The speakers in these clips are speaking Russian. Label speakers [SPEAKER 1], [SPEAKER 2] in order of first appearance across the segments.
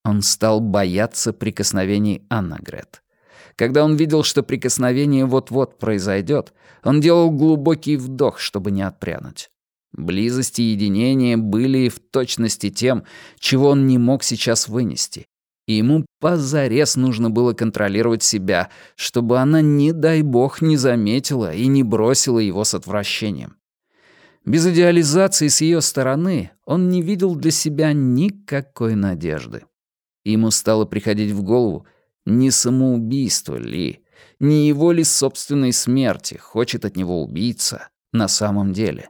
[SPEAKER 1] Он стал бояться прикосновений Аннегрет. Когда он видел, что прикосновение вот-вот произойдет, он делал глубокий вдох, чтобы не отпрянуть. Близость и единение были в точности тем, чего он не мог сейчас вынести. И ему позарез нужно было контролировать себя, чтобы она, не дай бог, не заметила и не бросила его с отвращением. Без идеализации с ее стороны он не видел для себя никакой надежды. Ему стало приходить в голову, не самоубийство ли, не его ли собственной смерти хочет от него убийца на самом деле.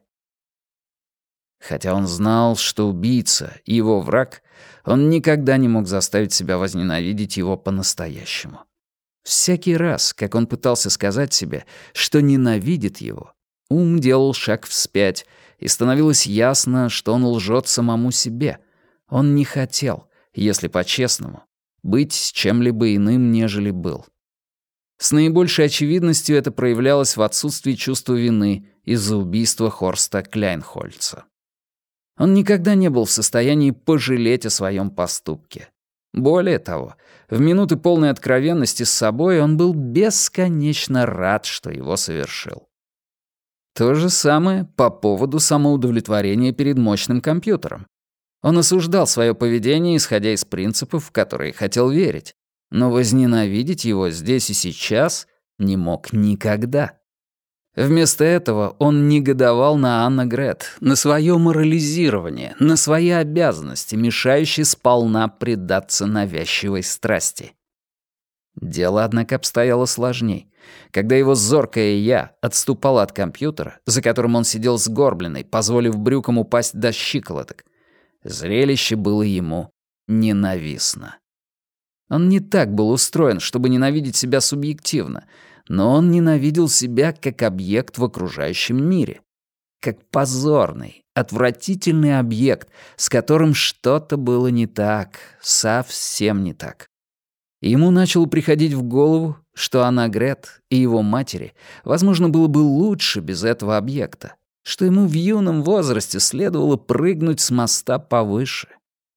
[SPEAKER 1] Хотя он знал, что убийца — его враг, он никогда не мог заставить себя возненавидеть его по-настоящему. Всякий раз, как он пытался сказать себе, что ненавидит его, ум делал шаг вспять, и становилось ясно, что он лжет самому себе. Он не хотел, если по-честному, быть чем-либо иным, нежели был. С наибольшей очевидностью это проявлялось в отсутствии чувства вины из-за убийства Хорста Кляйнхольца. Он никогда не был в состоянии пожалеть о своем поступке. Более того, в минуты полной откровенности с собой он был бесконечно рад, что его совершил. То же самое по поводу самоудовлетворения перед мощным компьютером. Он осуждал свое поведение, исходя из принципов, в которые хотел верить, но возненавидеть его здесь и сейчас не мог никогда. Вместо этого он негодовал на Аннегрет, на свое морализирование, на свои обязанности, мешающие сполна предаться навязчивой страсти. Дело, однако, обстояло сложней. Когда его зоркое «я» отступало от компьютера, за которым он сидел сгорбленный, позволив брюкам упасть до щиколоток, зрелище было ему ненавистно. Он не так был устроен, чтобы ненавидеть себя субъективно, но он ненавидел себя как объект в окружающем мире. Как позорный, отвратительный объект, с которым что-то было не так, совсем не так. И ему начало приходить в голову, что Аннегрет и его матери, возможно, было бы лучше без этого объекта, что ему в юном возрасте следовало прыгнуть с моста повыше.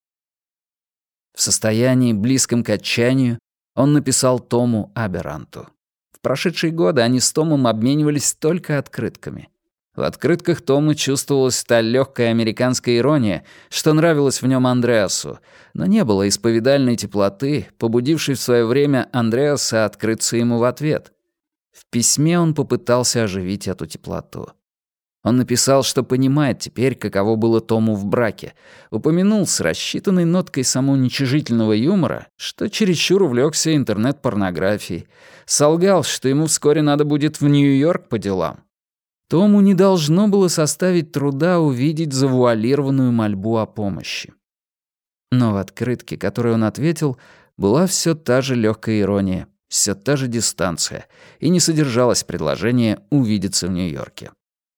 [SPEAKER 1] В состоянии, близком к отчаянию, он написал Тому Аберанту. В прошедшие годы они с Томом обменивались только открытками. В открытках Тома чувствовалась та легкая американская ирония, что нравилось в нем Андреасу, но не было исповедальной теплоты, побудившей в свое время Андреаса открыться ему в ответ. В письме он попытался оживить эту теплоту. Он написал, что понимает теперь, каково было Тому в браке, упомянул с рассчитанной ноткой самоуничижительного юмора, что чересчур увлекся интернет-порнографией, солгал, что ему вскоре надо будет в Нью-Йорк по делам. Тому не должно было составить труда увидеть завуалированную мольбу о помощи. Но в открытке, которой он ответил, была все та же легкая ирония, все та же дистанция, и не содержалось предложения увидеться в Нью-Йорке.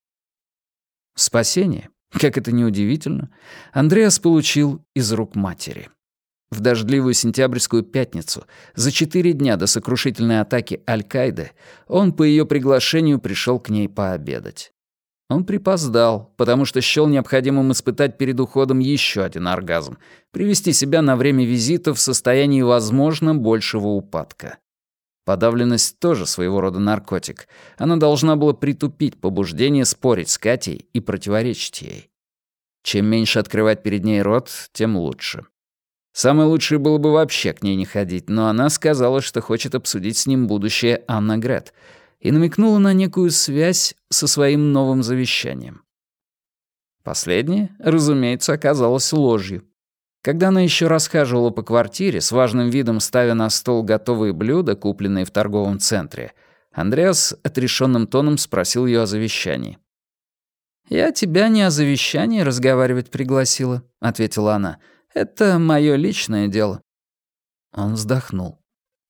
[SPEAKER 1] Спасение, как это ни удивительно, Андреас получил из рук матери. В дождливую сентябрьскую пятницу, за 4 дня до сокрушительной атаки Аль-Каиды, он по ее приглашению пришел к ней пообедать. Он припоздал, потому что счёл необходимым испытать перед уходом еще один оргазм, привести себя на время визита в состоянии, возможно, большего упадка. Подавленность тоже своего рода наркотик. Она должна была притупить побуждение спорить с Катей и противоречить ей. Чем меньше открывать перед ней рот, тем лучше. Самое лучшее было бы вообще к ней не ходить, но она сказала, что хочет обсудить с ним будущее Аннегрет, и намекнула на некую связь со своим новым завещанием. Последнее, разумеется, оказалось ложью. Когда она еще расхаживала по квартире, с важным видом ставя на стол готовые блюда, купленные в торговом центре, Андреас отрешенным тоном спросил ее о завещании. «Я тебя не о завещании разговаривать пригласила», — ответила она. «Это мое личное дело». Он вздохнул.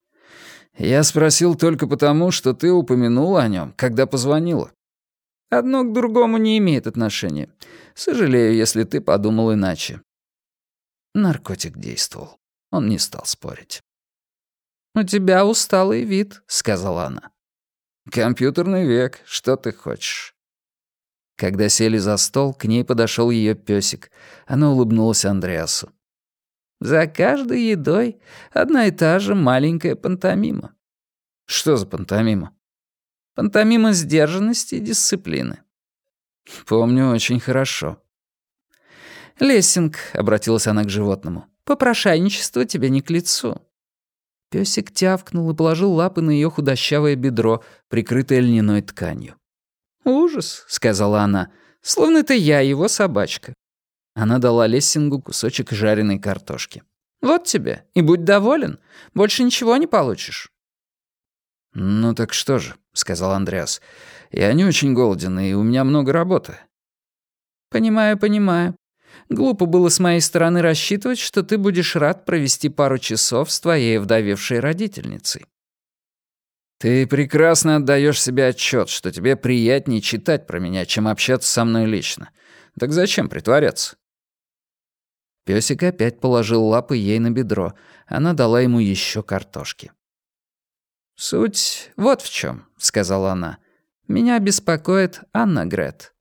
[SPEAKER 1] «Я спросил только потому, что ты упомянула о нем, когда позвонила. Одно к другому не имеет отношения. Сожалею, если ты подумал иначе». Наркотик действовал. Он не стал спорить. «У тебя усталый вид», — сказала она. «Компьютерный век, что ты хочешь?» Когда сели за стол, к ней подошел ее песик. Она улыбнулась Андреасу. За каждой едой одна и та же маленькая пантомима». «Что за пантомима?» «Пантомима сдержанности и дисциплины». «Помню очень хорошо». «Лессинг», — обратилась она к животному, — «попрошайничество тебе не к лицу». Пёсик тявкнул и положил лапы на её худощавое бедро, прикрытое льняной тканью. «Ужас», — сказала она, — «словно это я, его собачка». Она дала Лессингу кусочек жареной картошки. «Вот тебе, и будь доволен. Больше ничего не получишь». «Ну так что же», — сказал Андреас. «Я не очень голоден, и у меня много работы». «Понимаю, понимаю. Глупо было с моей стороны рассчитывать, что ты будешь рад провести пару часов с твоей вдовевшей родительницей». «Ты прекрасно отдаешь себе отчет, что тебе приятнее читать про меня, чем общаться со мной лично. Так зачем притворяться?» Пёсик опять положил лапы ей на бедро. Она дала ему еще картошки. «Суть вот в чем, сказала она. «Меня беспокоит Анна-Грет».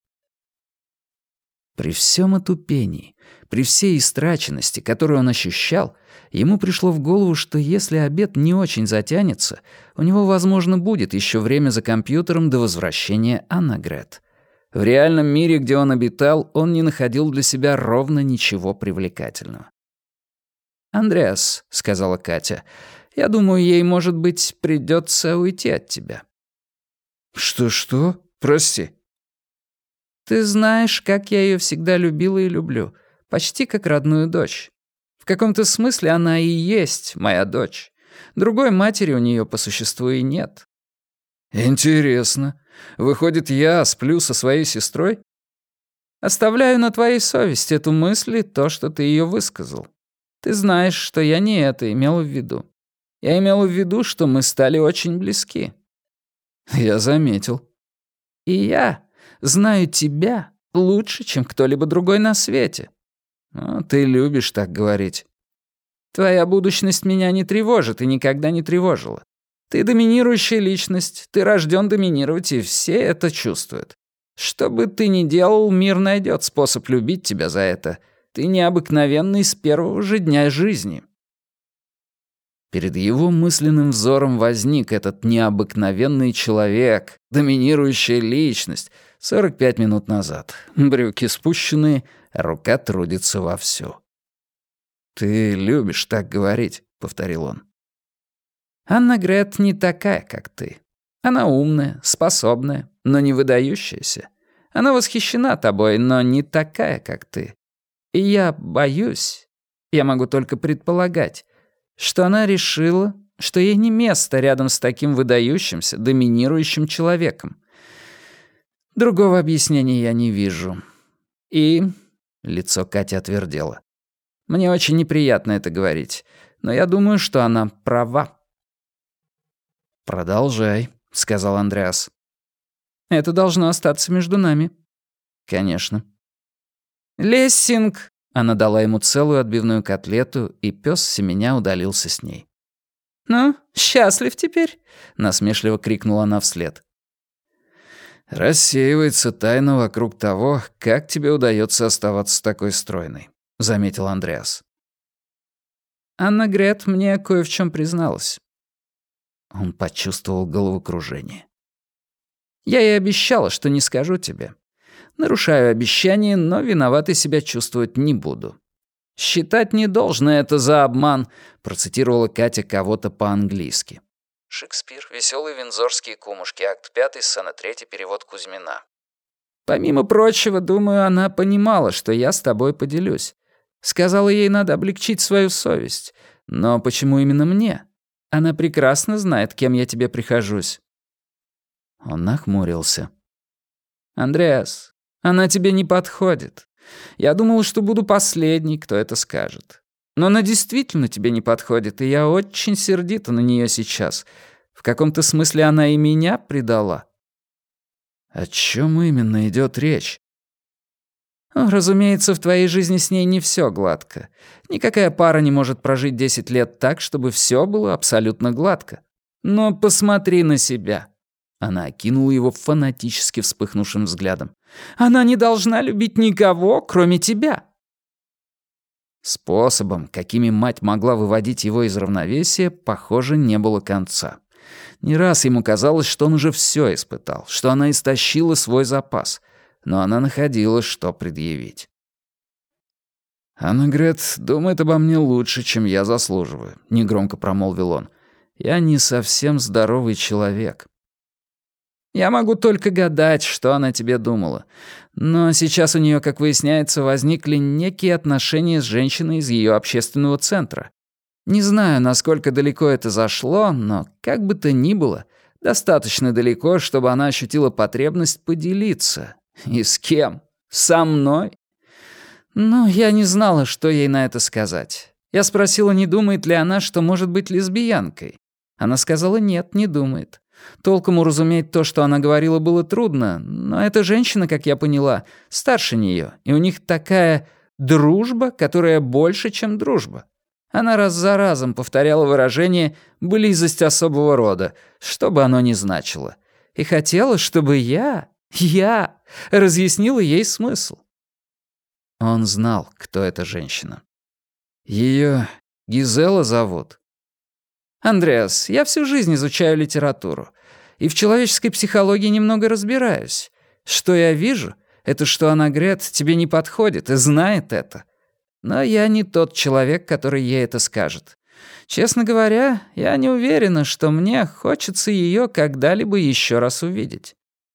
[SPEAKER 1] При всем отупении, при всей истраченности, которую он ощущал, ему пришло в голову, что если обед не очень затянется, у него, возможно, будет еще время за компьютером до возвращения Анна-Грет. В реальном мире, где он обитал, он не находил для себя ровно ничего привлекательного. «Андреас», — сказала Катя, — «я думаю, ей, может быть, придется уйти от тебя». «Что? Прости». «Ты знаешь, как я ее всегда любила и люблю, почти как родную дочь. В каком-то смысле она и есть моя дочь. Другой матери у нее по существу и нет». «Интересно. Выходит, я сплю со своей сестрой?» «Оставляю на твоей совести эту мысль и то, что ты ее высказал. Ты знаешь, что я не это имела в виду. Я имела в виду, что мы стали очень близки». «Я заметил». «И я знаю тебя лучше, чем кто-либо другой на свете». «Ты любишь так говорить». «Твоя будущность меня не тревожит и никогда не тревожила. Ты доминирующая личность, ты рожден доминировать, и все это чувствуют. Что бы ты ни делал, мир найдет способ любить тебя за это. Ты необыкновенный с первого же дня жизни». Перед его мысленным взором возник этот необыкновенный человек, доминирующая личность, 45 минут назад. Брюки спущенные, а рука трудится вовсю. «Ты любишь так говорить», — повторил он. «Анна-Грет не такая, как ты. Она умная, способная, но не выдающаяся. Она восхищена тобой, но не такая, как ты. И я боюсь, я могу только предполагать, что она решила, что ей не место рядом с таким выдающимся, доминирующим человеком. Другого объяснения я не вижу. И...» Лицо Кати отвердело. «Мне очень неприятно это говорить, но я думаю, что она права». «Продолжай», — сказал Андреас. «Это должно остаться между нами». «Конечно». «Лессинг!» — она дала ему целую отбивную котлету, и пёс семеня удалился с ней. «Ну, счастлив теперь?» — насмешливо крикнула она вслед. «Рассеивается тайна вокруг того, как тебе удается оставаться такой стройной», — заметил Андреас. «Анна-Грет мне кое в чем призналась». Он почувствовал головокружение. «Я ей обещала, что не скажу тебе. Нарушаю обещание, но виноватой себя чувствовать не буду. Считать не должно это за обман», — процитировала Катя кого-то по-английски. Шекспир, «Веселые виндзорские кумушки», акт 5, сцена 3, перевод Кузьмина. «Помимо прочего, думаю, она понимала, что я с тобой поделюсь. Сказала, ей надо облегчить свою совесть. Но почему именно мне? Она прекрасно знает, кем я тебе прихожусь». Он нахмурился. «Андреас, она тебе не подходит. Я думал, что буду последний, кто это скажет. Но она действительно тебе не подходит, и я очень сердита на нее сейчас. В каком-то смысле она и меня предала». «О чем именно идет речь?» «Разумеется, в твоей жизни с ней не все гладко. Никакая пара не может прожить 10 лет так, чтобы все было абсолютно гладко. Но посмотри на себя». Она окинула его фанатически вспыхнувшим взглядом. «Она не должна любить никого, кроме тебя». Способом, какими мать могла выводить его из равновесия, похоже, не было конца. Не раз ему казалось, что он уже все испытал, что она истощила свой запас, но она находила, что предъявить. «Аннегрет думает обо мне лучше, чем я заслуживаю», — негромко промолвил он. «Я не совсем здоровый человек». «Я могу только гадать, что она тебе думала. Но сейчас у нее, как выясняется, возникли некие отношения с женщиной из ее общественного центра. Не знаю, насколько далеко это зашло, но как бы то ни было, достаточно далеко, чтобы она ощутила потребность поделиться. И с кем? Со мной? Ну, я не знала, что ей на это сказать. Я спросила, не думает ли она, что может быть лесбиянкой. Она сказала, нет, не думает. Толком уразуметь то, что она говорила, было трудно, но эта женщина, как я поняла, старше нее, и у них такая дружба, которая больше, чем дружба. Она раз за разом повторяла выражение «близость особого рода», что бы оно ни значило, и хотела, чтобы я разъяснила ей смысл. Он знал, кто эта женщина. Ее Гизела зовут. «Андреас, я всю жизнь изучаю литературу, и в человеческой психологии немного разбираюсь. Что я вижу, это что Аннегрет тебе не подходит и знает это. Но я не тот человек, который ей это скажет. Честно говоря, я не уверена, что мне хочется ее когда-либо еще раз увидеть».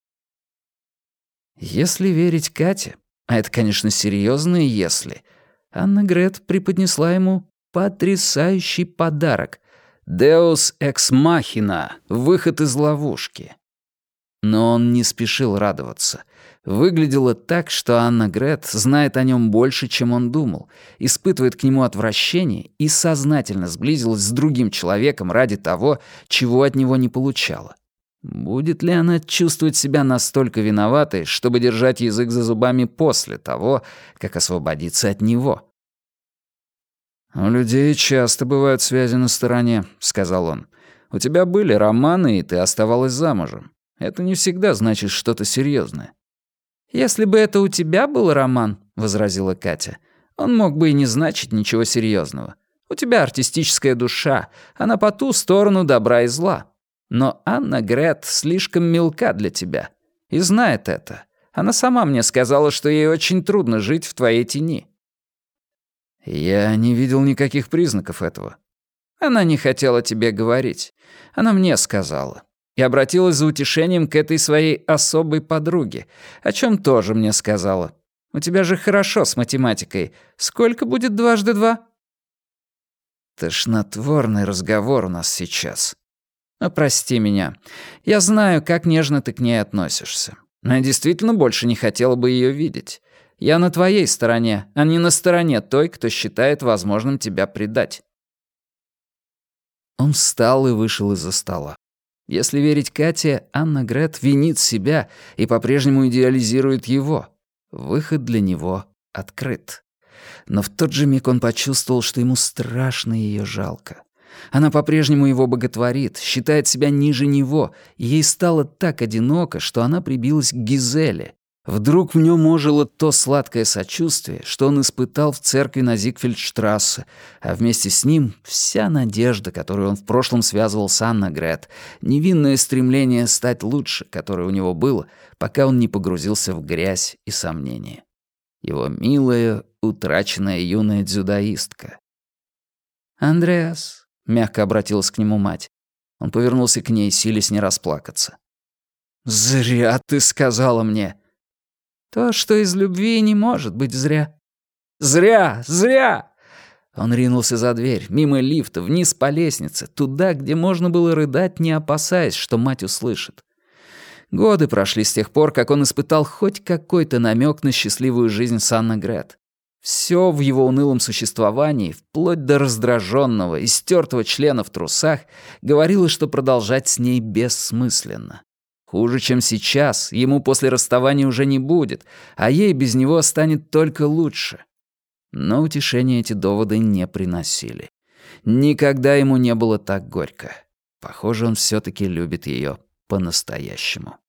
[SPEAKER 1] Если верить Кате, а это, конечно, серьезное «если», Аннегрет преподнесла ему потрясающий подарок — «Deus ex machina» — выход из ловушки. Но он не спешил радоваться. Выглядело так, что Аннегрет знает о нем больше, чем он думал, испытывает к нему отвращение и сознательно сблизилась с другим человеком ради того, чего от него не получала. Будет ли она чувствовать себя настолько виноватой, чтобы держать язык за зубами после того, как освободиться от него? «У людей часто бывают связи на стороне», — сказал он. «У тебя были романы, и ты оставалась замужем. Это не всегда значит что-то серьезное». «Если бы это у тебя был роман», — возразила Катя, «он мог бы и не значить ничего серьезного. У тебя артистическая душа, она по ту сторону добра и зла. Но Аннегрет слишком мелка для тебя. И знает это. Она сама мне сказала, что ей очень трудно жить в твоей тени». «Я не видел никаких признаков этого». «Она не хотела тебе говорить. Она мне сказала. И обратилась за утешением к этой своей особой подруге, о чем тоже мне сказала. У тебя же хорошо с математикой. Сколько будет 2 × 2? Тошнотворный разговор у нас сейчас. Прости меня. Я знаю, как нежно ты к ней относишься. Но я действительно больше не хотела бы ее видеть. Я на твоей стороне, а не на стороне той, кто считает возможным тебя предать». Он встал и вышел из-за стола. Если верить Кате, Аннегрет винит себя и по-прежнему идеализирует его. Выход для него открыт. Но в тот же миг он почувствовал, что ему страшно ее жалко. Она по-прежнему его боготворит, считает себя ниже него, и ей стало так одиноко, что она прибилась к Гизеле. Вдруг в нем ожило то сладкое сочувствие, что он испытал в церкви на Зигфельдштрассе, а вместе с ним вся надежда, которую он в прошлом связывал с Аннегрет, невинное стремление стать лучше, которое у него было, пока он не погрузился в грязь и сомнения. Его милая, утраченная юная дзюдоистка. «Андреас», — мягко обратилась к нему мать. Он повернулся к ней, силясь не расплакаться. «Зря ты сказала мне». «То, что из любви не может быть зря». «Зря! Зря!» Он ринулся за дверь, мимо лифта, вниз по лестнице, туда, где можно было рыдать, не опасаясь, что мать услышит. Годы прошли с тех пор, как он испытал хоть какой-то намек на счастливую жизнь с Аннегрет. Все в его унылом существовании, вплоть до раздраженного, истертого члена в трусах, говорило, что продолжать с ней бессмысленно. Хуже, чем сейчас, ему после расставания уже не будет, а ей без него станет только лучше. Но утешения эти доводы не приносили. Никогда ему не было так горько. Похоже, он все-таки любит ее по-настоящему.